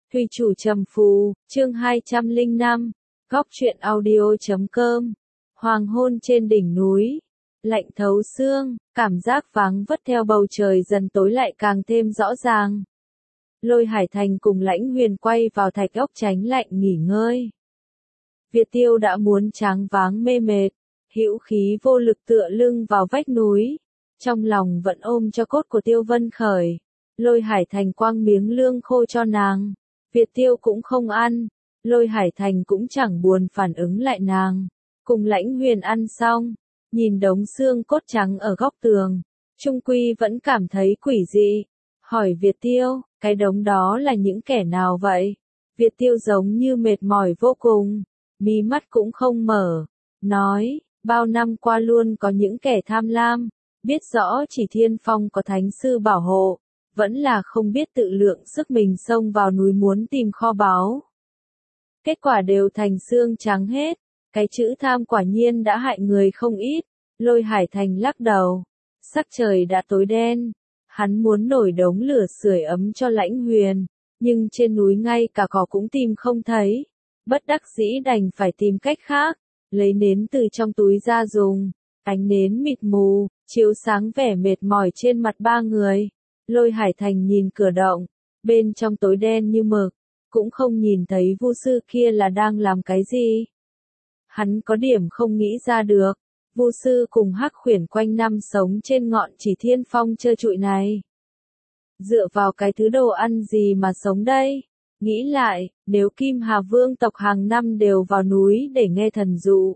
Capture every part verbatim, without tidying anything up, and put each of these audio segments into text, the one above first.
Thủy chủ trầm phù, chương hai trăm lẻ năm, góc truyện audio chấm com. Hoàng hôn trên đỉnh núi, lạnh thấu xương, cảm giác vắng vất theo bầu trời dần tối lại càng thêm rõ ràng. Lôi Hải Thành cùng Lãnh Huyền quay vào thạch ốc tránh lạnh nghỉ ngơi. Việt Tiêu đã muốn tráng váng mê mệt, hữu khí vô lực tựa lưng vào vách núi, trong lòng vẫn ôm cho cốt của Tiêu Vân Khởi. Lôi Hải Thành quăng miếng lương khô cho nàng, Việt Tiêu cũng không ăn, Lôi Hải Thành cũng chẳng buồn phản ứng lại nàng. Cùng Lãnh Huyền ăn xong, nhìn đống xương cốt trắng ở góc tường, trung quy vẫn cảm thấy quỷ dị, hỏi Việt Tiêu, cái đống đó là những kẻ nào vậy? Việt Tiêu giống như mệt mỏi vô cùng, mí mắt cũng không mở, nói, bao năm qua luôn có những kẻ tham lam, biết rõ chỉ Thiên Phong có thánh sư bảo hộ, vẫn là không biết tự lượng sức mình xông vào núi muốn tìm kho báu. Kết quả đều thành xương trắng hết, cái chữ tham quả nhiên đã hại người không ít. Lôi Hải Thành lắc đầu, sắc trời đã tối đen, hắn muốn nổi đống lửa sưởi ấm cho Lãnh Huyền, nhưng trên núi ngay cả cỏ cũng tìm không thấy, bất đắc dĩ đành phải tìm cách khác, lấy nến từ trong túi ra dùng, ánh nến mịt mù, chiếu sáng vẻ mệt mỏi trên mặt ba người. Lôi Hải Thành nhìn cửa động, bên trong tối đen như mực, cũng không nhìn thấy Vu sư kia là đang làm cái gì. Hắn có điểm không nghĩ ra được, Vu sư cùng Hắc Khuyển quanh năm sống trên ngọn chỉ Thiên Phong trơ trụi này. Dựa vào cái thứ đồ ăn gì mà sống đây? Nghĩ lại, nếu Kim Hà Vương tộc hàng năm đều vào núi để nghe thần dụ,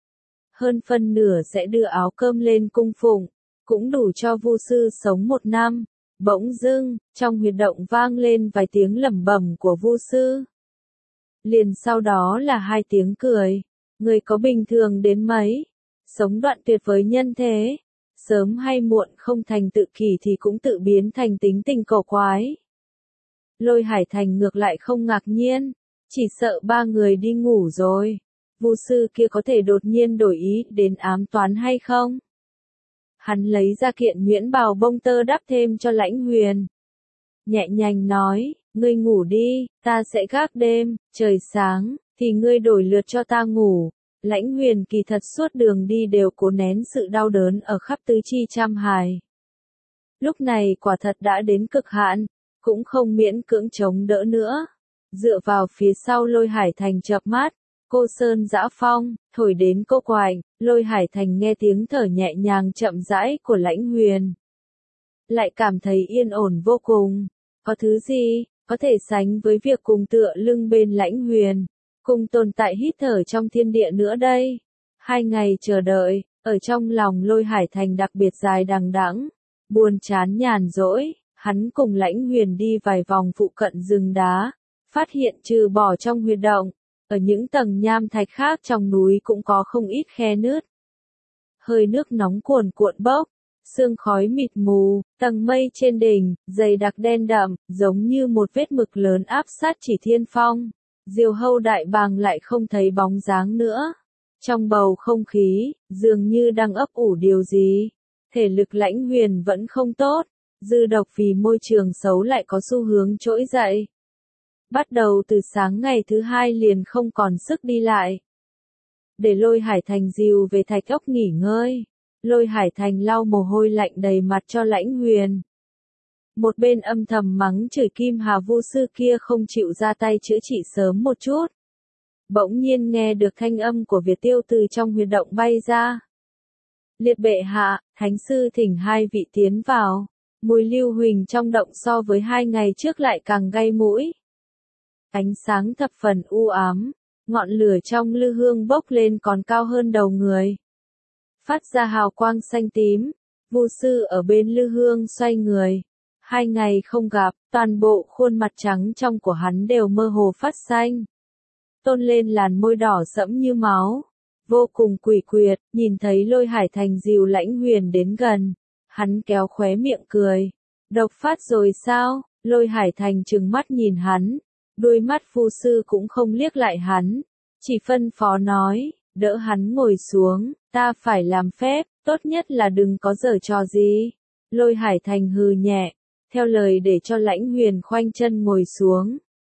hơn phân nửa sẽ đưa áo cơm lên cung phụng, cũng đủ cho Vu sư sống một năm. Bỗng dưng, trong huyệt động vang lên vài tiếng lẩm bẩm của Vu sư. Liền sau đó là hai tiếng cười. Người có bình thường đến mấy, sống đoạn tuyệt với nhân thế, sớm hay muộn không thành tự kỷ thì cũng tự biến thành tính tình cổ quái. Lôi Hải Thành ngược lại không ngạc nhiên, chỉ sợ ba người đi ngủ rồi. Vu sư kia có thể đột nhiên đổi ý đến ám toán hay không? Hắn lấy ra kiện nhuyễn bào bông tơ đắp thêm cho Lãnh Huyền. Nhẹ nhàng nói, ngươi ngủ đi, ta sẽ gác đêm, trời sáng, thì ngươi đổi lượt cho ta ngủ. Lãnh Huyền kỳ thật suốt đường đi đều cố nén sự đau đớn ở khắp tứ chi trăm hài. Lúc này quả thật đã đến cực hạn, cũng không miễn cưỡng chống đỡ nữa. Dựa vào phía sau Lôi Hải Thành chợp mắt, cô sơn dã phong, thổi đến cô quạnh, Lôi Hải Thành nghe tiếng thở nhẹ nhàng chậm rãi của Lãnh Huyền. Lại cảm thấy yên ổn vô cùng, có thứ gì, có thể sánh với việc cùng tựa lưng bên Lãnh Huyền, cùng tồn tại hít thở trong thiên địa nữa đây. Hai ngày chờ đợi, ở trong lòng Lôi Hải Thành đặc biệt dài đằng đẵng, buồn chán nhàn rỗi, hắn cùng Lãnh Huyền đi vài vòng phụ cận rừng đá, phát hiện trừ bỏ trong huyệt động, ở những tầng nham thạch khác trong núi cũng có không ít khe nứt. Hơi nước nóng cuồn cuộn bốc, sương khói mịt mù, tầng mây trên đỉnh, dày đặc đen đậm, giống như một vết mực lớn áp sát chỉ Thiên Phong. Diều Hâu Đại Bàng lại không thấy bóng dáng nữa. Trong bầu không khí, dường như đang ấp ủ điều gì. Thể lực Lãnh Huyền vẫn không tốt, dư độc vì môi trường xấu lại có xu hướng trỗi dậy. Bắt đầu từ sáng ngày thứ hai liền không còn sức đi lại. Để Lôi Hải Thành dìu về thạch ốc nghỉ ngơi, Lôi Hải Thành lau mồ hôi lạnh đầy mặt cho Lãnh Huyền. Một bên âm thầm mắng chửi Kim Hà Vu sư kia không chịu ra tay chữa trị sớm một chút. Bỗng nhiên nghe được thanh âm của Việt Tiêu từ trong huyệt động bay ra. Liệt bệ hạ, thánh sư thỉnh hai vị tiến vào. Mùi lưu huỳnh trong động so với hai ngày trước lại càng gay mũi. Ánh sáng thập phần u ám, ngọn lửa trong lư hương bốc lên còn cao hơn đầu người. Phát ra hào quang xanh tím, Vu sư ở bên lư hương xoay người. Hai ngày không gặp, toàn bộ khuôn mặt trắng trong của hắn đều mơ hồ phát xanh. Tôn lên làn môi đỏ sẫm như máu. Vô cùng quỷ quyệt, nhìn thấy Lôi Hải Thành dìu Lãnh Huyền đến gần. Hắn kéo khóe miệng cười. Độc phát rồi sao? Lôi Hải Thành trừng mắt nhìn hắn. Đôi mắt Vu sư cũng không liếc lại hắn. Chỉ phân phó nói, đỡ hắn ngồi xuống, ta phải làm phép, tốt nhất là đừng có giở trò gì. Lôi Hải Thành hừ nhẹ, theo lời để cho Lãnh Huyền khoanh chân ngồi xuống.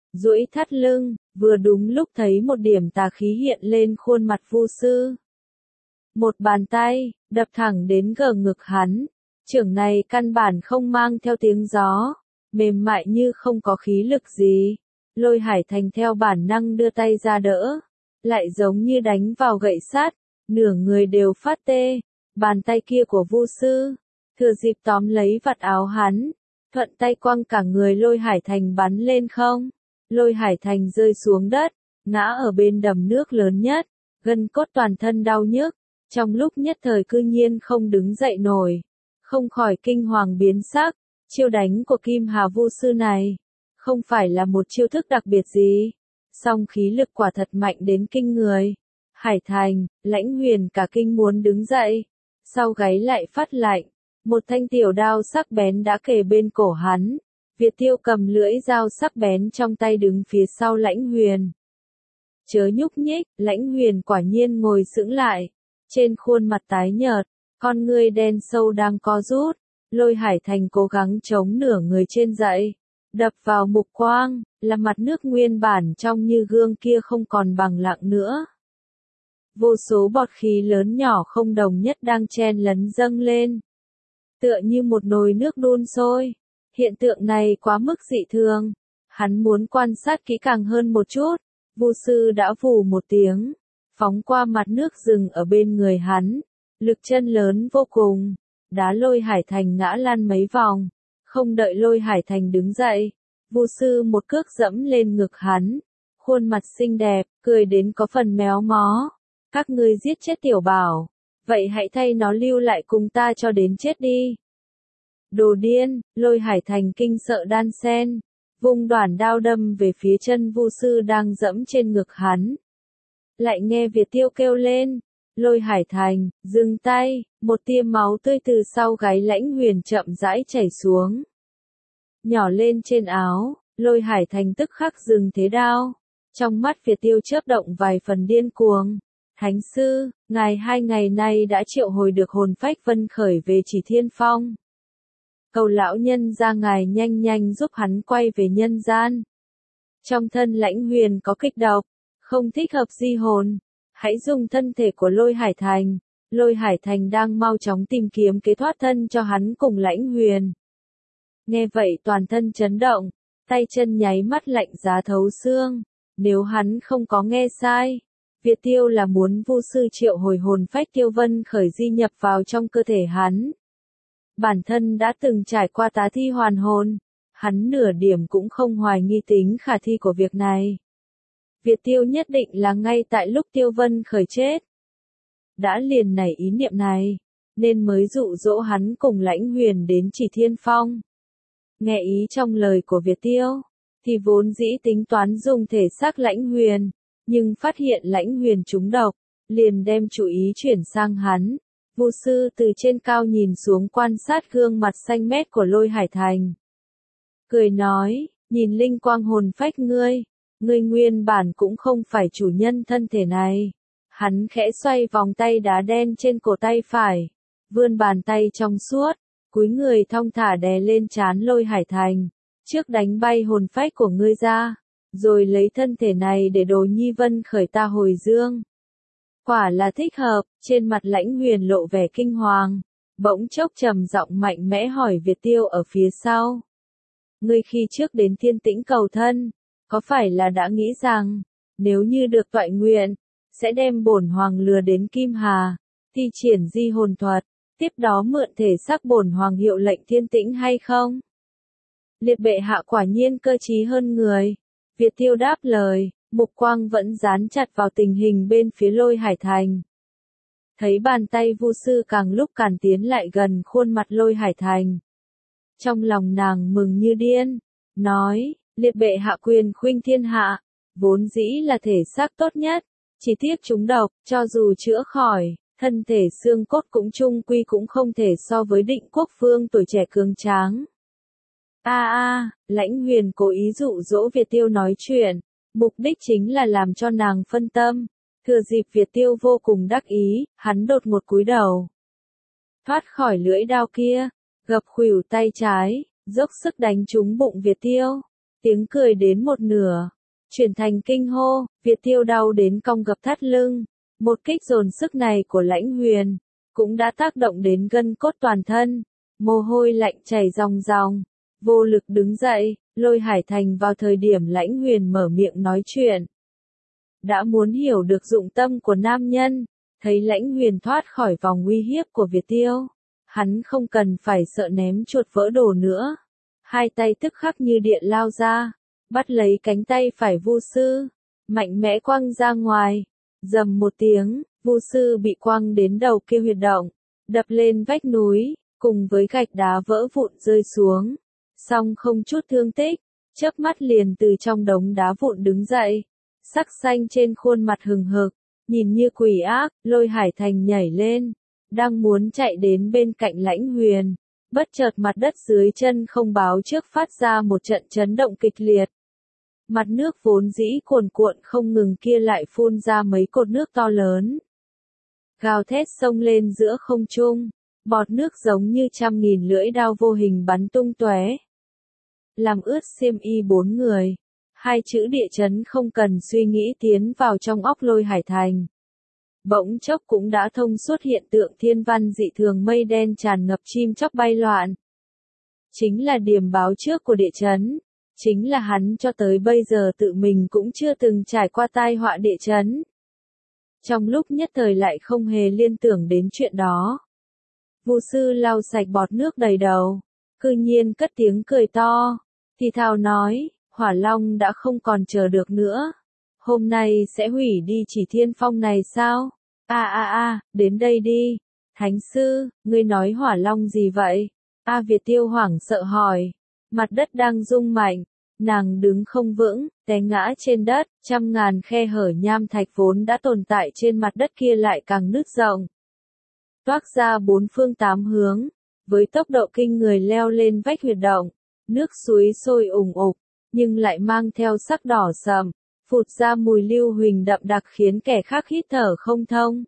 duỗi thắt lưng, vừa đúng lúc thấy một điểm tà khí hiện lên khuôn mặt Vu sư. Một bàn tay, đập thẳng đến gờ ngực hắn, chưởng này căn bản không mang theo tiếng gió, mềm mại như không có khí lực gì. Lôi Hải Thành theo bản năng đưa tay ra đỡ, lại giống như đánh vào gậy sắt, nửa người đều phát tê. Bàn tay kia của Vu sư, thừa dịp tóm lấy vạt áo hắn, thuận tay quăng cả người Lôi Hải Thành bắn lên không. Lôi Hải Thành rơi xuống đất, ngã ở bên đầm nước lớn nhất, gân cốt toàn thân đau nhức, trong lúc nhất thời cư nhiên không đứng dậy nổi, không khỏi kinh hoàng biến sắc. Chiêu đánh của Kim Hà Vu sư này, không phải là một chiêu thức đặc biệt gì, song khí lực quả thật mạnh đến kinh người. Hải Thành, Lãnh Huyền cả kinh muốn đứng dậy, sau gáy lại phát lạnh, một thanh tiểu đao sắc bén đã kề bên cổ hắn. Việt Tiêu cầm lưỡi dao sắc bén trong tay đứng phía sau Lãnh Huyền. Chớ nhúc nhích, Lãnh Huyền quả nhiên ngồi sững lại, trên khuôn mặt tái nhợt, con ngươi đen sâu đang co rút. Lôi Hải Thành cố gắng chống nửa người trên dậy, đập vào mục quang, là mặt nước nguyên bản trong như gương kia không còn bằng lặng nữa. Vô số bọt khí lớn nhỏ không đồng nhất đang chen lấn dâng lên, tựa như một nồi nước đun sôi. Hiện tượng này quá mức dị thường, hắn muốn quan sát kỹ càng hơn một chút. Vu sư đã vù một tiếng, phóng qua mặt nước rừng ở bên người hắn, lực chân lớn vô cùng, đá Lôi Hải Thành ngã lăn mấy vòng. Không đợi Lôi Hải Thành đứng dậy, Vu sư một cước dẫm lên ngực hắn, khuôn mặt xinh đẹp, cười đến có phần méo mó. Các ngươi giết chết tiểu bảo, vậy hãy thay nó lưu lại cùng ta cho đến chết đi. Đồ điên, Lôi Hải Thành kinh sợ đan sen, vung đoản đao đâm về phía chân Vu sư đang dẫm trên ngực hắn. Lại nghe Việt Tiêu kêu lên, Lôi Hải Thành, dừng tay, một tia máu tươi từ sau gáy Lãnh Huyền chậm rãi chảy xuống. Nhỏ lên trên áo, Lôi Hải Thành tức khắc dừng thế đao. Trong mắt Việt Tiêu chớp động vài phần điên cuồng. Thánh sư, ngài hai ngày nay đã triệu hồi được hồn phách Vân Khởi về Chỉ Thiên Phong. Cầu lão nhân ra ngài nhanh nhanh giúp hắn quay về nhân gian. Trong thân Lãnh Huyền có kịch độc, không thích hợp di hồn. Hãy dùng thân thể của Lôi Hải Thành. Lôi Hải Thành đang mau chóng tìm kiếm kế thoát thân cho hắn cùng Lãnh Huyền. Nghe vậy toàn thân chấn động, tay chân nháy mắt lạnh giá thấu xương. Nếu hắn không có nghe sai, Việt Tiêu là muốn Vu sư triệu hồi hồn phách Tiêu Vân Khởi di nhập vào trong cơ thể hắn. Bản thân đã từng trải qua tá thi hoàn hồn, hắn nửa điểm cũng không hoài nghi tính khả thi của việc này. Việt Tiêu nhất định là ngay tại lúc Tiêu Vân Khởi chết, đã liền nảy ý niệm này, nên mới dụ dỗ hắn cùng Lãnh Huyền đến Chỉ Thiên Phong. Nghe ý trong lời của Việt Tiêu, thì vốn dĩ tính toán dùng thể xác Lãnh Huyền, nhưng phát hiện Lãnh Huyền trúng độc, liền đem chú ý chuyển sang hắn. Vu sư từ trên cao nhìn xuống quan sát gương mặt xanh mét của Lôi Hải Thành. Cười nói, nhìn linh quang hồn phách ngươi, ngươi nguyên bản cũng không phải chủ nhân thân thể này. Hắn khẽ xoay vòng tay đá đen trên cổ tay phải, vươn bàn tay trong suốt, cúi người thong thả đè lên trán Lôi Hải Thành, trước đánh bay hồn phách của ngươi ra, rồi lấy thân thể này để Đồ Nhi Vân Khởi ta hồi dương. Quả là thích hợp. Trên mặt Lãnh Huyền lộ vẻ kinh hoàng, bỗng chốc trầm giọng mạnh mẽ hỏi Việt Tiêu ở phía sau. Ngươi khi trước đến Thiên Tĩnh cầu thân, có phải là đã nghĩ rằng, nếu như được toại nguyện, sẽ đem bổn hoàng lừa đến Kim Hà, thi triển di hồn thuật, tiếp đó mượn thể xác bổn hoàng hiệu lệnh Thiên Tĩnh hay không? Liệt bệ hạ quả nhiên cơ trí hơn người. Việt Tiêu đáp lời, mục quang vẫn dán chặt vào tình hình bên phía Lôi Hải Thành. Thấy bàn tay Vu sư càng lúc càng tiến lại gần khuôn mặt Lôi Hải Thành. Trong lòng nàng mừng như điên, nói, liệt bệ hạ quyền khuynh thiên hạ, vốn dĩ là thể xác tốt nhất, chỉ tiếc chúng độc, cho dù chữa khỏi, thân thể xương cốt cũng chung quy cũng không thể so với Định Quốc Vương tuổi trẻ cường tráng. A a, Lãnh Huyền cố ý dụ dỗ Việt Tiêu nói chuyện, mục đích chính là làm cho nàng phân tâm. Thừa dịp Việt Tiêu vô cùng đắc ý, hắn đột ngột cúi đầu, thoát khỏi lưỡi đao kia, gập khuỷu tay trái, dốc sức đánh trúng bụng Việt Tiêu. tiếng cười đến một nửa, chuyển thành kinh hô, Việt Tiêu đau đến cong gập thắt lưng. Một kích dồn sức này của Lãnh Huyền, cũng đã tác động đến gân cốt toàn thân, mồ hôi lạnh chảy ròng ròng, vô lực đứng dậy. Lôi Hải Thành vào thời điểm Lãnh Huyền mở miệng nói chuyện, đã muốn hiểu được dụng tâm của nam nhân, thấy Lãnh Huyền thoát khỏi vòng uy hiếp của Việt Tiêu, hắn không cần phải sợ ném chuột vỡ đồ nữa, hai tay tức khắc như điện lao ra, bắt lấy cánh tay phải Vu Sư, mạnh mẽ quăng ra ngoài, rầm một tiếng, Vu Sư bị quăng đến đầu kia huyệt động, đập lên vách núi, cùng với gạch đá vỡ vụn rơi xuống, song không chút thương tích, chớp mắt liền từ trong đống đá vụn đứng dậy, sắc xanh trên khuôn mặt hừng hực, nhìn như quỷ ác. Lôi Hải Thành nhảy lên, đang muốn chạy đến bên cạnh Lãnh Huyền, bất chợt mặt đất dưới chân không báo trước phát ra một trận chấn động kịch liệt. Mặt nước vốn dĩ cuồn cuộn không ngừng kia lại phun ra mấy cột nước to lớn, gào thét xông lên giữa không trung, bọt nước giống như trăm nghìn lưỡi dao vô hình bắn tung tóe, làm ướt xiêm y bốn người. Hai chữ địa chấn không cần suy nghĩ tiến vào trong óc Lôi Hải Thành. Bỗng chốc cũng đã thông suốt hiện tượng thiên văn dị thường, mây đen tràn ngập, chim chóc bay loạn. Chính là điềm báo trước của địa chấn, chính là hắn cho tới bây giờ tự mình cũng chưa từng trải qua tai họa địa chấn. Trong lúc nhất thời lại không hề liên tưởng đến chuyện đó. Vu Sư lau sạch bọt nước đầy đầu, cư nhiên cất tiếng cười to, thì thào nói, Hỏa Long đã không còn chờ được nữa. Hôm nay sẽ hủy đi Chỉ Thiên Phong này sao? A a a, đến đây đi. Thánh sư, ngươi nói Hỏa Long gì vậy? A Việt Tiêu hoảng sợ hỏi. Mặt đất đang rung mạnh, nàng đứng không vững, té ngã trên đất, trăm ngàn khe hở nham thạch vốn đã tồn tại trên mặt đất kia lại càng nứt rộng, toác ra bốn phương tám hướng, với tốc độ kinh người leo lên vách huyệt động. Nước suối sôi ủng ục, nhưng lại mang theo sắc đỏ sậm, phụt ra mùi lưu huỳnh đậm đặc khiến kẻ khác hít thở không thông.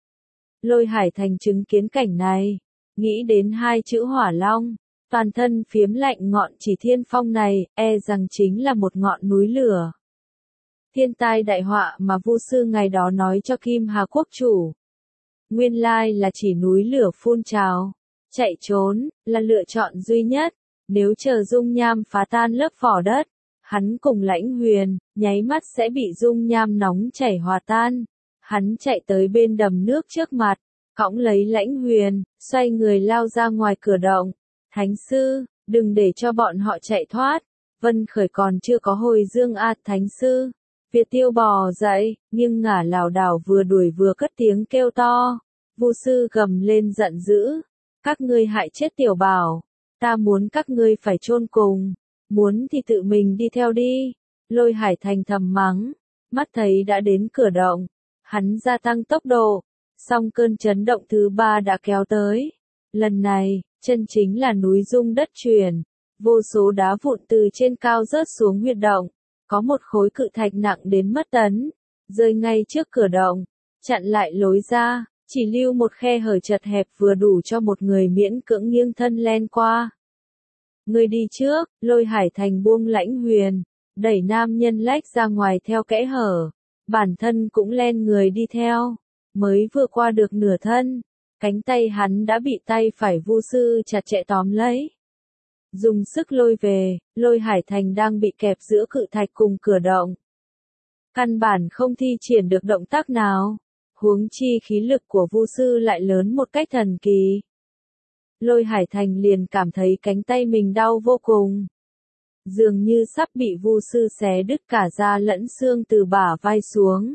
Lôi Hải Thành chứng kiến cảnh này, nghĩ đến hai chữ Hỏa Long, toàn thân phiếm lạnh. Ngọn Chỉ Thiên Phong này, e rằng chính là một ngọn núi lửa. Thiên tai đại họa mà Vu Sư ngày đó nói cho Kim Hà Quốc chủ. Nguyên lai là chỉ núi lửa phun trào, chạy trốn, là lựa chọn duy nhất. Nếu chờ dung nham phá tan lớp vỏ đất, hắn cùng Lãnh Huyền, nháy mắt sẽ bị dung nham nóng chảy hòa tan. Hắn chạy tới bên đầm nước trước mặt, cõng lấy Lãnh Huyền, xoay người lao ra ngoài cửa động. Thánh sư, đừng để cho bọn họ chạy thoát. Vân Khởi còn chưa có hồi dương a. Thánh sư. Việt Tiêu bò dậy, nghiêng ngả lảo đảo vừa đuổi vừa cất tiếng kêu to. Vu Sư gầm lên giận dữ. Các ngươi hại chết tiểu bảo. Ta muốn các ngươi phải chôn cùng. Muốn thì tự mình đi theo đi. Lôi Hải Thành thầm mắng. Mắt thấy đã đến cửa động. Hắn gia tăng tốc độ. Song cơn chấn động thứ ba đã kéo tới. Lần này, chân chính là núi rung đất chuyển. Vô số đá vụn từ trên cao rớt xuống huyệt động. Có một khối cự thạch nặng đến mất tấn. Rơi ngay trước cửa động. Chặn lại lối ra. Chỉ lưu một khe hở chật hẹp vừa đủ cho một người miễn cưỡng nghiêng thân len qua. Người đi trước. Lôi Hải Thành buông Lãnh Huyền, đẩy nam nhân lách ra ngoài theo kẽ hở. Bản thân cũng len người đi theo. Mới vừa qua được nửa thân, cánh tay hắn đã bị tay phải Vu Sư chặt chẽ tóm lấy. Dùng sức lôi về, Lôi Hải Thành đang bị kẹp giữa cự thạch cùng cửa động. Căn bản không thi triển được động tác nào. Huống chi khí lực của Vu Sư lại lớn một cách thần kỳ. Lôi Hải Thành liền cảm thấy cánh tay mình đau vô cùng. Dường như sắp bị Vu Sư xé đứt cả da lẫn xương từ bả vai xuống.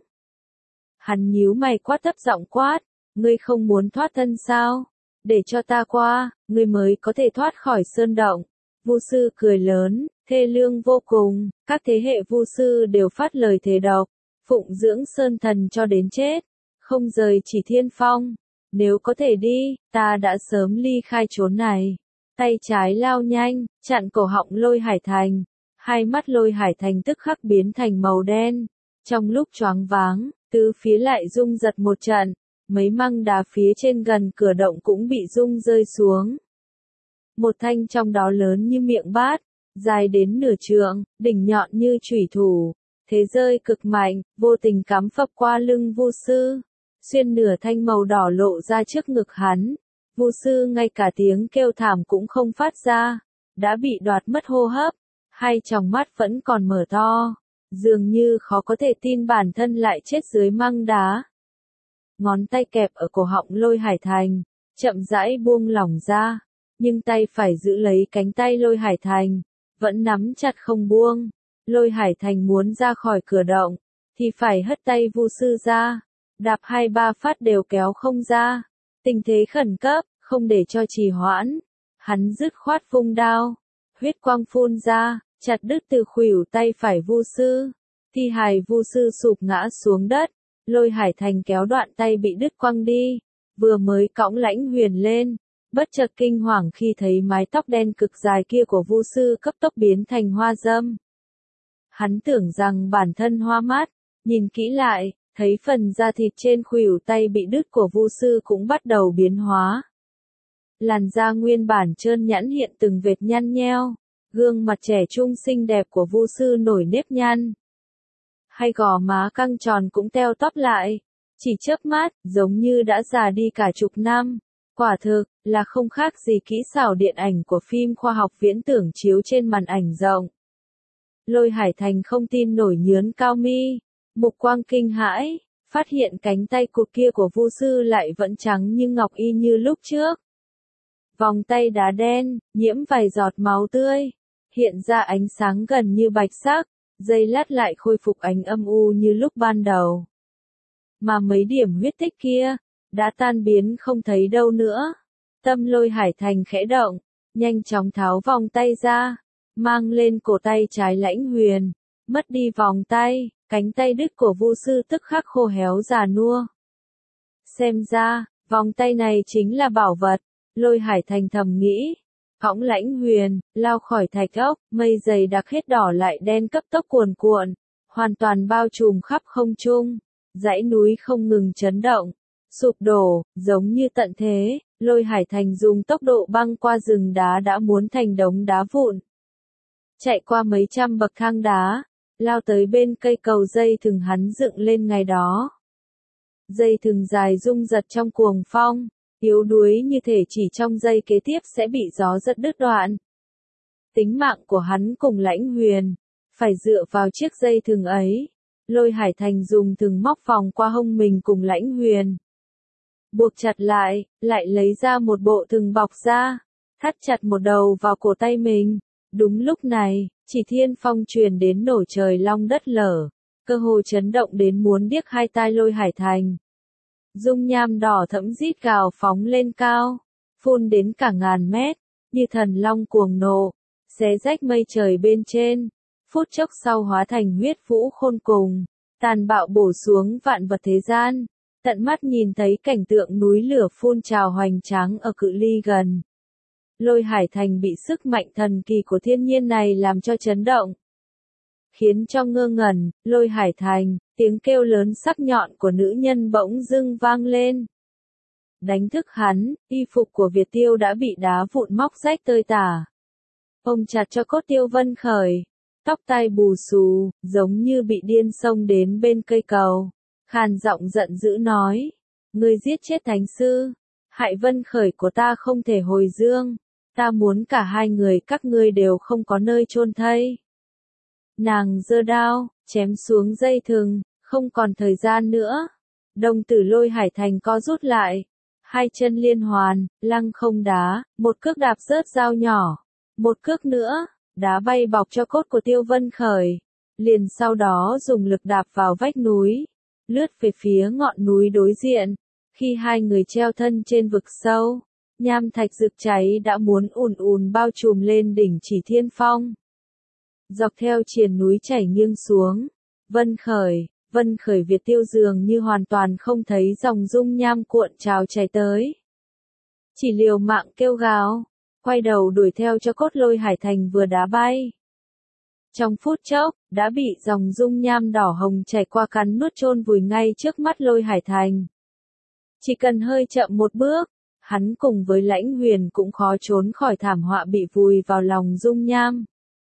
Hắn nhíu mày quát thấp giọng quát, ngươi không muốn thoát thân sao? Để cho ta qua, ngươi mới có thể thoát khỏi sơn động. Vu Sư cười lớn, thê lương vô cùng, các thế hệ Vu Sư đều phát lời thề độc, phụng dưỡng sơn thần cho đến chết, không rời Chỉ Thiên Phong. Nếu có thể đi, ta đã sớm ly khai chốn này. Tay trái lao nhanh, chặn cổ họng Lôi Hải Thành. Hai mắt Lôi Hải Thành tức khắc biến thành màu đen. Trong lúc choáng váng, tứ phía lại rung giật một trận. Mấy măng đá phía trên gần cửa động cũng bị rung rơi xuống. Một thanh trong đó lớn như miệng bát, dài đến nửa trượng, đỉnh nhọn như chủy thủ, thế rơi cực mạnh, vô tình cắm phập qua lưng Vu sư, xuyên nửa thanh màu đỏ lộ ra trước ngực hắn. Vu sư ngay cả tiếng kêu thảm cũng không phát ra, đã bị đoạt mất hô hấp, hai tròng mắt vẫn còn mở to, dường như khó có thể tin bản thân lại chết dưới măng đá. Ngón tay kẹp ở cổ họng Lôi Hải Thành, chậm rãi buông lỏng ra, nhưng tay phải giữ lấy cánh tay Lôi Hải Thành, vẫn nắm chặt không buông. Lôi Hải Thành muốn ra khỏi cửa động, thì phải hất tay Vu sư ra, đạp hai ba phát đều kéo không ra. Tình thế khẩn cấp, không để cho trì hoãn, hắn dứt khoát vung đao, huyết quang phun ra, chặt đứt từ khuỷu tay phải Vu sư. Thi hài Vu sư sụp ngã xuống đất, Lôi Hải Thành kéo đoạn tay bị đứt quăng đi, vừa mới cõng Lãnh Huyền lên, bất chợt kinh hoàng khi thấy mái tóc đen cực dài kia của Vu sư cấp tốc biến thành hoa dâm. Hắn tưởng rằng bản thân hoa mắt, nhìn kỹ lại, thấy phần da thịt trên khuỷu tay bị đứt của Vu sư cũng bắt đầu biến hóa. Làn da nguyên bản trơn nhẵn hiện từng vệt nhăn nheo, gương mặt trẻ trung xinh đẹp của Vu sư nổi nếp nhăn. Hai gò má căng tròn cũng teo tóp lại, chỉ chớp mắt, giống như đã già đi cả chục năm. Quả thực, là không khác gì kỹ xảo điện ảnh của phim khoa học viễn tưởng chiếu trên màn ảnh rộng. Lôi Hải Thành không tin nổi nhướn cao mi, mục quang kinh hãi, phát hiện cánh tay cụt kia của Vu sư lại vẫn trắng như ngọc y như lúc trước. Vòng tay đá đen, nhiễm vài giọt máu tươi, hiện ra ánh sáng gần như bạch sắc, giây lát lại khôi phục ánh âm u như lúc ban đầu. Mà mấy điểm huyết tích kia, đã tan biến không thấy đâu nữa. Tâm Lôi Hải Thành khẽ động, nhanh chóng tháo vòng tay ra, mang lên cổ tay trái Lãnh Huyền, mất đi vòng tay, cánh tay đứt của Vu sư tức khắc khô héo già nua. Xem ra, vòng tay này chính là bảo vật, Lôi Hải Thành thầm nghĩ. Cõng Lãnh Huyền, lao khỏi thạch ốc, mây dày đặc hết đỏ lại đen cấp tốc cuồn cuộn, hoàn toàn bao trùm khắp không trung, dãy núi không ngừng chấn động, sụp đổ, giống như tận thế. Lôi Hải Thành dùng tốc độ băng qua rừng đá đã muốn thành đống đá vụn. Chạy qua mấy trăm bậc thang đá, lao tới bên cây cầu dây thừng hắn dựng lên ngày đó. Dây thừng dài rung giật trong cuồng phong, yếu đuối như thể chỉ trong giây kế tiếp sẽ bị gió giật đứt đoạn. Tính mạng của hắn cùng Lãnh Huyền, phải dựa vào chiếc dây thừng ấy. Lôi Hải Thành dùng thừng móc vòng qua hông mình cùng Lãnh Huyền. Buộc chặt lại, lại lấy ra một bộ thừng bọc ra, thắt chặt một đầu vào cổ tay mình. Đúng lúc này, chỉ thiên phong truyền đến nổi trời long đất lở, cơ hồ chấn động đến muốn điếc hai tai Lôi Hải Thành. Dung nham đỏ thẫm rít gào phóng lên cao, phun đến cả ngàn mét, như thần long cuồng nộ, xé rách mây trời bên trên, phút chốc sau hóa thành huyết vũ khôn cùng, tàn bạo bổ xuống vạn vật thế gian, tận mắt nhìn thấy cảnh tượng núi lửa phun trào hoành tráng ở cự ly gần. Lôi Hải Thành bị sức mạnh thần kỳ của thiên nhiên này làm cho chấn động, khiến cho ngơ ngẩn. Lôi Hải Thành, tiếng kêu lớn sắc nhọn của nữ nhân bỗng dưng vang lên. Đánh thức hắn, y phục của Việt Tiêu đã bị đá vụn móc rách tơi tả. Ôm chặt cho cốt Tiêu Vân Khởi, tóc tai bù xù, giống như bị điên xông đến bên cây cầu, khàn giọng giận dữ nói: "Ngươi giết chết thánh sư, hại Vân Khởi của ta không thể hồi dương, ta muốn cả hai người các ngươi đều không có nơi chôn thây." Nàng giơ đao, chém xuống dây thừng, không còn thời gian nữa. Đồng tử Lôi Hải Thành co rút lại, hai chân liên hoàn, lăng không đá, một cước đạp rớt dao nhỏ, một cước nữa, đá bay bọc cho cốt của Tiêu Vân Khởi, liền sau đó dùng lực đạp vào vách núi, lướt về phía ngọn núi đối diện. Khi hai người treo thân trên vực sâu, nham thạch rực cháy đã muốn ùn ùn bao trùm lên đỉnh Chỉ Thiên Phong. Dọc theo triền núi chảy nghiêng xuống, Vân Khởi, Vân Khởi Việt Tiêu dường như hoàn toàn không thấy dòng dung nham cuộn trào chảy tới. Chỉ liều mạng kêu gào, quay đầu đuổi theo cho cốt Lôi Hải Thành vừa đá bay. Trong phút chốc, đã bị dòng dung nham đỏ hồng chảy qua cắn nuốt chôn vùi ngay trước mắt Lôi Hải Thành. Chỉ cần hơi chậm một bước, hắn cùng với Lãnh Huyền cũng khó trốn khỏi thảm họa bị vùi vào lòng dung nham.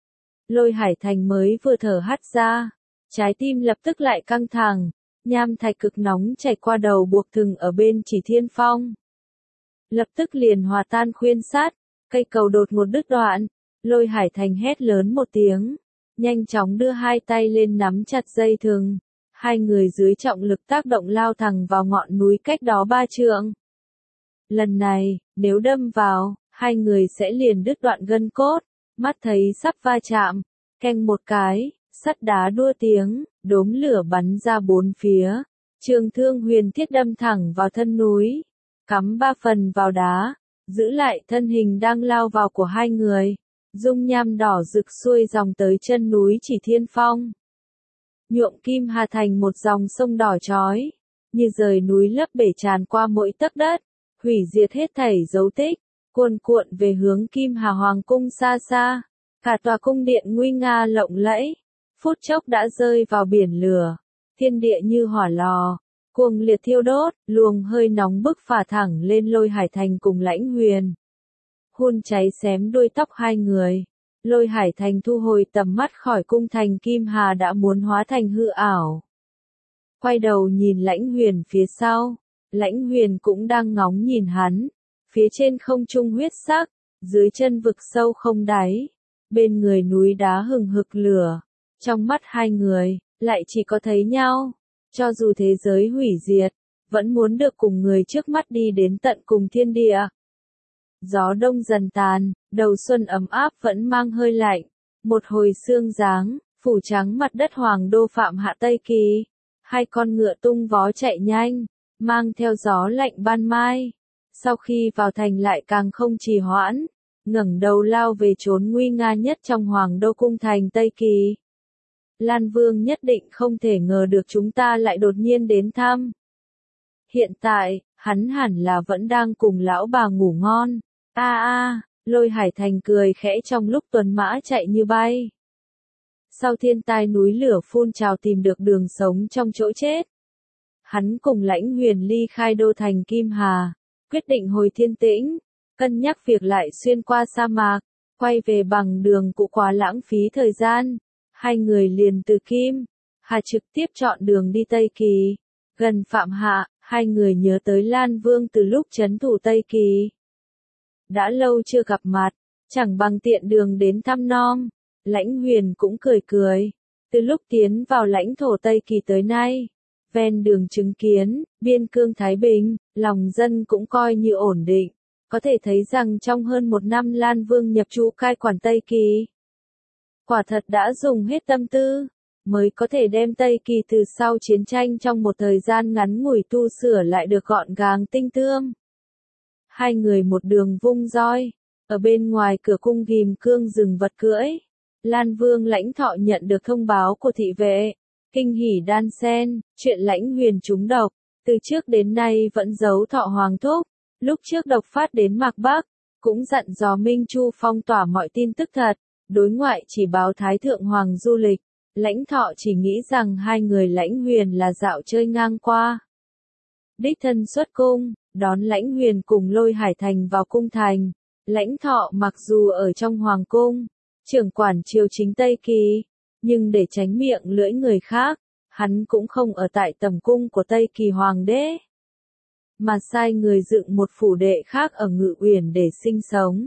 Lôi Hải Thành mới vừa thở hắt ra, trái tim lập tức lại căng thẳng, nham thạch cực nóng chảy qua đầu buộc thừng ở bên Chỉ Thiên Phong. Lập tức liền hòa tan khuyên sát, cây cầu đột ngột đứt đoạn, Lôi Hải Thành hét lớn một tiếng, nhanh chóng đưa hai tay lên nắm chặt dây thừng, hai người dưới trọng lực tác động lao thẳng vào ngọn núi cách đó ba trượng. Lần này, nếu đâm vào, hai người sẽ liền đứt đoạn gân cốt, mắt thấy sắp va chạm, keng một cái, sắt đá đua tiếng, đốm lửa bắn ra bốn phía, trường thương huyền thiết đâm thẳng vào thân núi, cắm ba phần vào đá, giữ lại thân hình đang lao vào của hai người, dung nham đỏ rực xuôi dòng tới chân núi Chỉ Thiên Phong. Nhuộm Kim Hà thành một dòng sông đỏ chói, như rời núi lấp bể tràn qua mỗi tấc đất, hủy diệt hết thảy dấu tích, cuồn cuộn về hướng Kim Hà Hoàng cung xa xa, cả tòa cung điện nguy nga lộng lẫy, phút chốc đã rơi vào biển lửa, thiên địa như hỏa lò, cuồng liệt thiêu đốt, luồng hơi nóng bức phả thẳng lên Lôi Hải Thành cùng Lãnh Huyền. Hun cháy xém đuôi tóc hai người. Lôi Hải Thành thu hồi tầm mắt khỏi cung thành Kim Hà đã muốn hóa thành hư ảo. Quay đầu nhìn Lãnh Huyền phía sau, Lãnh Huyền cũng đang ngóng nhìn hắn, phía trên không trung huyết sắc, dưới chân vực sâu không đáy, bên người núi đá hừng hực lửa, trong mắt hai người, lại chỉ có thấy nhau, cho dù thế giới hủy diệt, vẫn muốn được cùng người trước mắt đi đến tận cùng thiên địa. Gió đông dần tàn, đầu xuân ấm áp vẫn mang hơi lạnh, một hồi sương giáng, phủ trắng mặt đất Hoàng đô Phạm Hạ Tây Kỳ, hai con ngựa tung vó chạy nhanh, mang theo gió lạnh ban mai, sau khi vào thành lại càng không trì hoãn, ngẩng đầu lao về chốn nguy nga nhất trong Hoàng đô cung thành Tây Kỳ. Lan Vương nhất định không thể ngờ được chúng ta lại đột nhiên đến thăm. Hiện tại, hắn hẳn là vẫn đang cùng lão bà ngủ ngon. A a, Lôi Hải Thành cười khẽ trong lúc tuần mã chạy như bay. Sau thiên tai núi lửa phun trào tìm được đường sống trong chỗ chết. Hắn cùng Lãnh Huyền ly khai đô thành Kim Hà, quyết định hồi Thiên Tĩnh, cân nhắc việc lại xuyên qua sa mạc, quay về bằng đường cũ quá lãng phí thời gian. Hai người liền từ Kim Hà trực tiếp chọn đường đi Tây Kỳ, gần Phạm Hạ, hai người nhớ tới Lan Vương từ lúc trấn thủ Tây Kỳ. Đã lâu chưa gặp mặt, chẳng bằng tiện đường đến thăm nom. Lãnh Huyền cũng cười cười, từ lúc tiến vào lãnh thổ Tây Kỳ tới nay, ven đường chứng kiến, biên cương Thái Bình, lòng dân cũng coi như ổn định, có thể thấy rằng trong hơn một năm Lan Vương nhập trú cai quản Tây Kỳ, quả thật đã dùng hết tâm tư, mới có thể đem Tây Kỳ từ sau chiến tranh trong một thời gian ngắn ngủi tu sửa lại được gọn gàng tinh tươm. Hai người một đường vung roi, ở bên ngoài cửa cung ghim cương dừng vật cưỡi. Lan Vương Lãnh Thọ nhận được thông báo của thị vệ, kinh hỉ đan sen, chuyện Lãnh Huyền trúng độc, từ trước đến nay vẫn giấu Thọ Hoàng thúc, lúc trước độc phát đến Mạc Bắc, cũng dặn dò Minh Chu phong tỏa mọi tin tức thật, đối ngoại chỉ báo Thái Thượng Hoàng du lịch. Lãnh Thọ chỉ nghĩ rằng hai người Lãnh Huyền là dạo chơi ngang qua. Đích thân xuất cung, đón Lãnh Huyền cùng Lôi Hải Thành vào cung thành. Lãnh Thọ mặc dù ở trong Hoàng cung, trưởng quản triều chính Tây Kỳ, nhưng để tránh miệng lưỡi người khác, hắn cũng không ở tại tầm cung của Tây Kỳ Hoàng đế, mà sai người dựng một phủ đệ khác ở Ngự Uyển để sinh sống.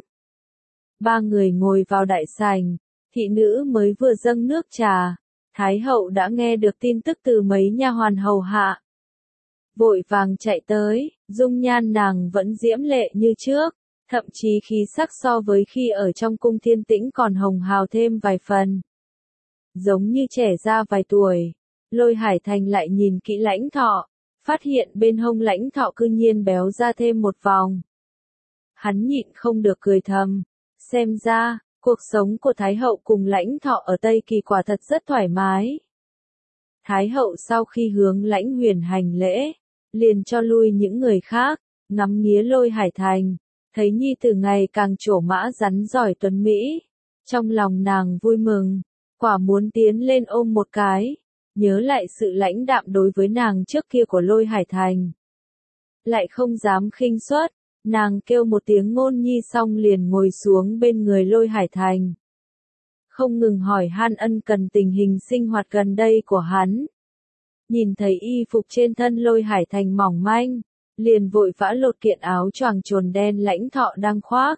Ba người ngồi vào đại sảnh, thị nữ mới vừa dâng nước trà, Thái hậu đã nghe được tin tức từ mấy nha hoàn hầu hạ. Vội vàng chạy tới, dung nhan nàng vẫn diễm lệ như trước, thậm chí khí sắc so với khi ở trong cung Thiên Tĩnh còn hồng hào thêm vài phần. Giống như trẻ ra vài tuổi, Lôi Hải Thành lại nhìn kỹ Lãnh Thọ, phát hiện bên hông Lãnh Thọ cư nhiên béo ra thêm một vòng. Hắn nhịn không được cười thầm, xem ra, cuộc sống của Thái hậu cùng Lãnh Thọ ở Tây Kỳ quả thật rất thoải mái. Thái hậu sau khi hướng Lãnh Huyền hành lễ, liền cho lui những người khác, ngắm nghía Lôi Hải Thành, thấy nhi tử ngày càng trổ mã rắn giỏi tuấn Mỹ. Trong lòng nàng vui mừng, quả muốn tiến lên ôm một cái, nhớ lại sự lãnh đạm đối với nàng trước kia của Lôi Hải Thành. Lại không dám khinh suất, nàng kêu một tiếng ngôn nhi xong liền ngồi xuống bên người Lôi Hải Thành. không ngừng hỏi han ân cần tình hình sinh hoạt gần đây của hắn. Nhìn thấy y phục trên thân Lôi Hải Thành mỏng manh, liền vội vã lột kiện áo choàng trồn đen Lãnh Thọ đang khoác.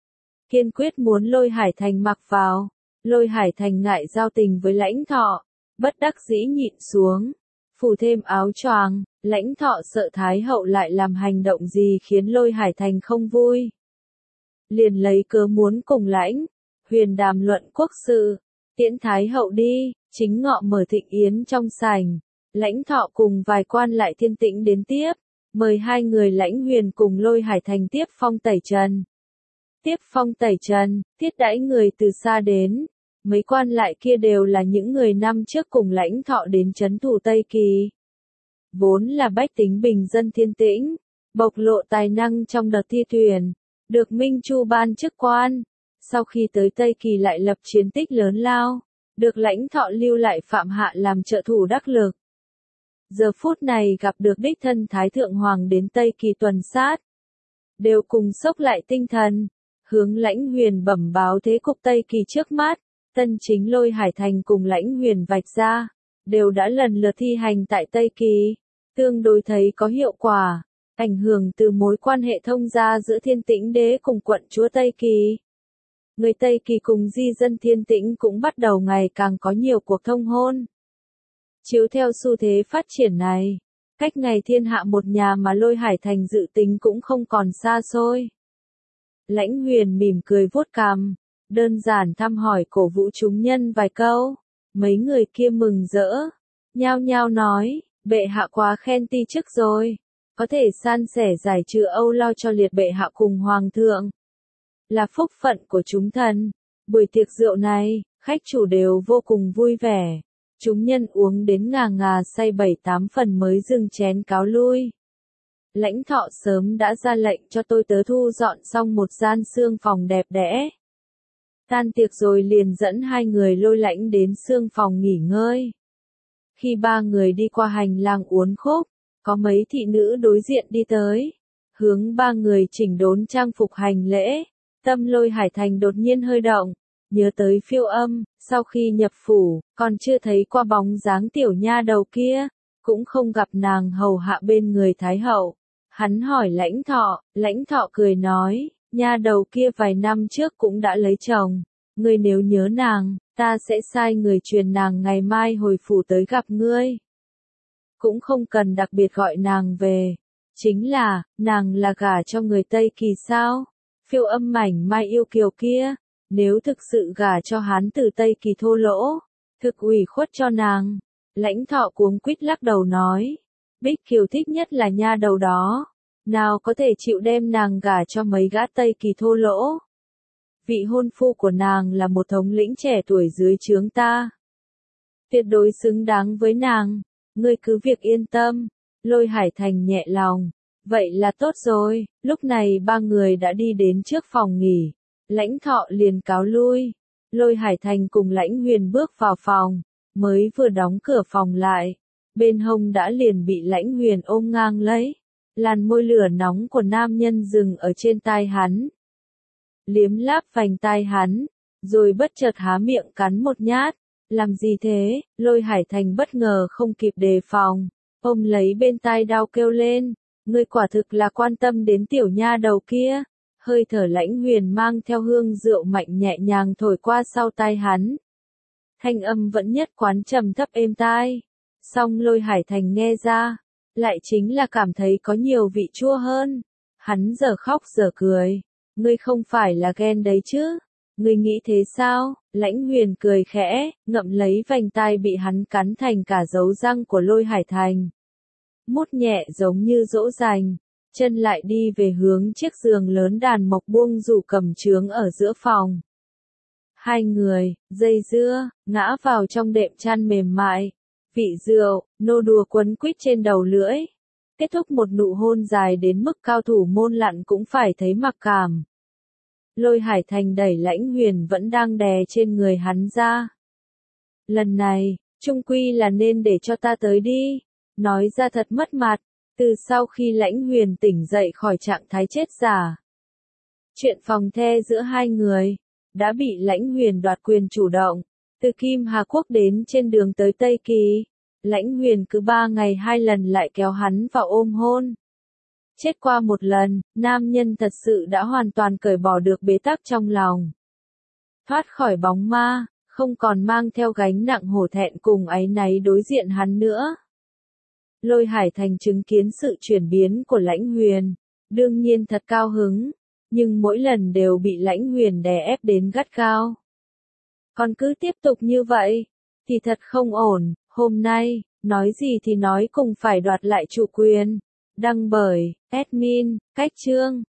Kiên quyết muốn Lôi Hải Thành mặc vào. Lôi Hải Thành ngại giao tình với Lãnh Thọ, bất đắc dĩ nhịn xuống, phủ thêm áo choàng. Lãnh Thọ sợ Thái hậu lại làm hành động gì khiến Lôi Hải Thành không vui, liền lấy cớ muốn cùng Lãnh Huyền đàm luận quốc sự, tiễn Thái hậu đi. Chính ngọ mở thịnh yến trong sảnh, Lãnh Thọ cùng vài quan lại Thiên Tĩnh đến tiếp, mời hai người Lãnh Huyền cùng Lôi Hải Thành tiếp phong tẩy trần. Tiếp phong tẩy trần, thiết đãi người từ xa đến. Mấy quan lại kia đều là những người năm trước cùng Lãnh Thọ đến trấn thủ Tây Kỳ. Vốn là bách tính bình dân Thiên Tĩnh, bộc lộ tài năng trong đợt thi tuyển, được Minh Chu ban chức quan. Sau khi tới Tây Kỳ lại lập chiến tích lớn lao, được Lãnh Thọ lưu lại Phạm Hạ làm trợ thủ đắc lực. Giờ phút này gặp được đích thân Thái Thượng Hoàng đến Tây Kỳ tuần sát, đều cùng sốc lại tinh thần, hướng Lãnh Huyền bẩm báo thế cục Tây Kỳ trước mắt. Tân chính Lôi Hải Thành cùng Lãnh Huyền vạch ra, đều đã lần lượt thi hành tại Tây Kỳ, tương đối thấy có hiệu quả, ảnh hưởng từ mối quan hệ thông gia giữa Thiên Tĩnh Đế cùng quận chúa Tây Kỳ. Người Tây Kỳ cùng di dân Thiên Tĩnh cũng bắt đầu ngày càng có nhiều cuộc thông hôn. Chiếu theo xu thế phát triển này, cách ngày thiên hạ một nhà mà Lôi Hải Thành dự tính cũng không còn xa xôi. Lãnh Huyền mỉm cười vuốt cằm, đơn giản thăm hỏi cổ vũ chúng nhân vài câu. Mấy người kia mừng rỡ, nhao nhao nói, bệ hạ quá khen ti chức rồi, có thể san sẻ giải trừ âu lo cho liệt bệ hạ cùng hoàng thượng. Là phúc phận của chúng thần. Buổi tiệc rượu này, khách chủ đều vô cùng vui vẻ. Chúng nhân uống đến ngà ngà say bảy tám phần mới dừng chén cáo lui. Lãnh Thọ sớm đã ra lệnh cho tôi tớ thu dọn xong một gian xương phòng đẹp đẽ. Tan tiệc rồi liền dẫn hai người Lôi Lãnh đến xương phòng nghỉ ngơi. Khi ba người đi qua hành lang uốn khúc, có mấy thị nữ đối diện đi tới, hướng ba người chỉnh đốn trang phục hành lễ. Tâm Lôi Hải Thành đột nhiên hơi động, nhớ tới Phiêu Âm, sau khi nhập phủ, còn chưa thấy qua bóng dáng tiểu nha đầu kia, cũng không gặp nàng hầu hạ bên người Thái hậu. Hắn hỏi Lãnh Thọ, Lãnh Thọ cười nói, nha đầu kia vài năm trước cũng đã lấy chồng, ngươi nếu nhớ nàng, ta sẽ sai người truyền nàng ngày mai hồi phủ tới gặp ngươi. Cũng không cần đặc biệt gọi nàng về, chính là, nàng là gả cho người Tây Kỳ sao? Phiêu Âm mảnh mai yêu kiều kia, nếu thực sự gả cho hắn từ Tây Kỳ thô lỗ, thực ủy khuất cho nàng. Lãnh Thọ cuống quýt lắc đầu nói, Bích Kiều thích nhất là nha đầu đó, nào có thể chịu đem nàng gả cho mấy gã Tây Kỳ thô lỗ. Vị hôn phu của nàng là một thống lĩnh trẻ tuổi dưới trướng ta, tuyệt đối xứng đáng với nàng, ngươi cứ việc yên tâm. Lôi Hải Thành nhẹ lòng, vậy là tốt rồi. Lúc này ba người đã đi đến trước phòng nghỉ, Lãnh Thọ liền cáo lui. Lôi Hải Thành cùng Lãnh Huyền bước vào phòng, mới vừa đóng cửa phòng lại, bên hông đã liền bị Lãnh Huyền ôm ngang lấy. Làn môi lửa nóng của nam nhân dừng ở trên tai hắn, liếm láp vành tai hắn, rồi bất chợt há miệng cắn một nhát. Làm gì thế? Lôi Hải Thành bất ngờ không kịp đề phòng, ôm lấy bên tai đau kêu lên, ngươi quả thực là quan tâm đến tiểu nha đầu kia. Hơi thở Lãnh Huyền mang theo hương rượu mạnh nhẹ nhàng thổi qua sau tai hắn. Thanh âm vẫn nhất quán trầm thấp êm tai. Song Lôi Hải Thành nghe ra, lại chính là cảm thấy có nhiều vị chua hơn. Hắn giờ khóc giờ cười, ngươi không phải là ghen đấy chứ? Ngươi nghĩ thế sao? Lãnh Huyền cười khẽ, ngậm lấy vành tai bị hắn cắn thành cả dấu răng của Lôi Hải Thành. Mút nhẹ giống như dỗ dành, chân lại đi về hướng chiếc giường lớn đàn mộc buông rủ cầm trướng ở giữa phòng. Hai người, dây dưa, ngã vào trong đệm chăn mềm mại. Vị rượu, nô đùa quấn quýt trên đầu lưỡi. Kết thúc một nụ hôn dài đến mức cao thủ môn lặn cũng phải thấy mặc cảm. Lôi Hải Thành đẩy Lãnh Huyền vẫn đang đè trên người hắn ra. Lần này, chung quy là nên để cho ta tới đi. Nói ra thật mất mặt, từ sau khi Lãnh Huyền tỉnh dậy khỏi trạng thái chết giả. Chuyện phòng the giữa hai người, đã bị Lãnh Huyền đoạt quyền chủ động. Từ Kim Hà Quốc đến trên đường tới Tây Kỳ, Lãnh Huyền cứ ba ngày hai lần lại kéo hắn vào ôm hôn. Chết qua một lần, nam nhân thật sự đã hoàn toàn cởi bỏ được bế tắc trong lòng. Thoát khỏi bóng ma, không còn mang theo gánh nặng hổ thẹn cùng áy náy đối diện hắn nữa. Lôi Hải Thành chứng kiến sự chuyển biến của Lãnh Huyền, đương nhiên thật cao hứng, nhưng mỗi lần đều bị Lãnh Huyền đè ép đến gắt gao. Còn cứ tiếp tục như vậy, thì thật không ổn. Hôm nay, nói gì thì nói cùng phải đoạt lại chủ quyền. Đăng bởi admin, Cách Chương.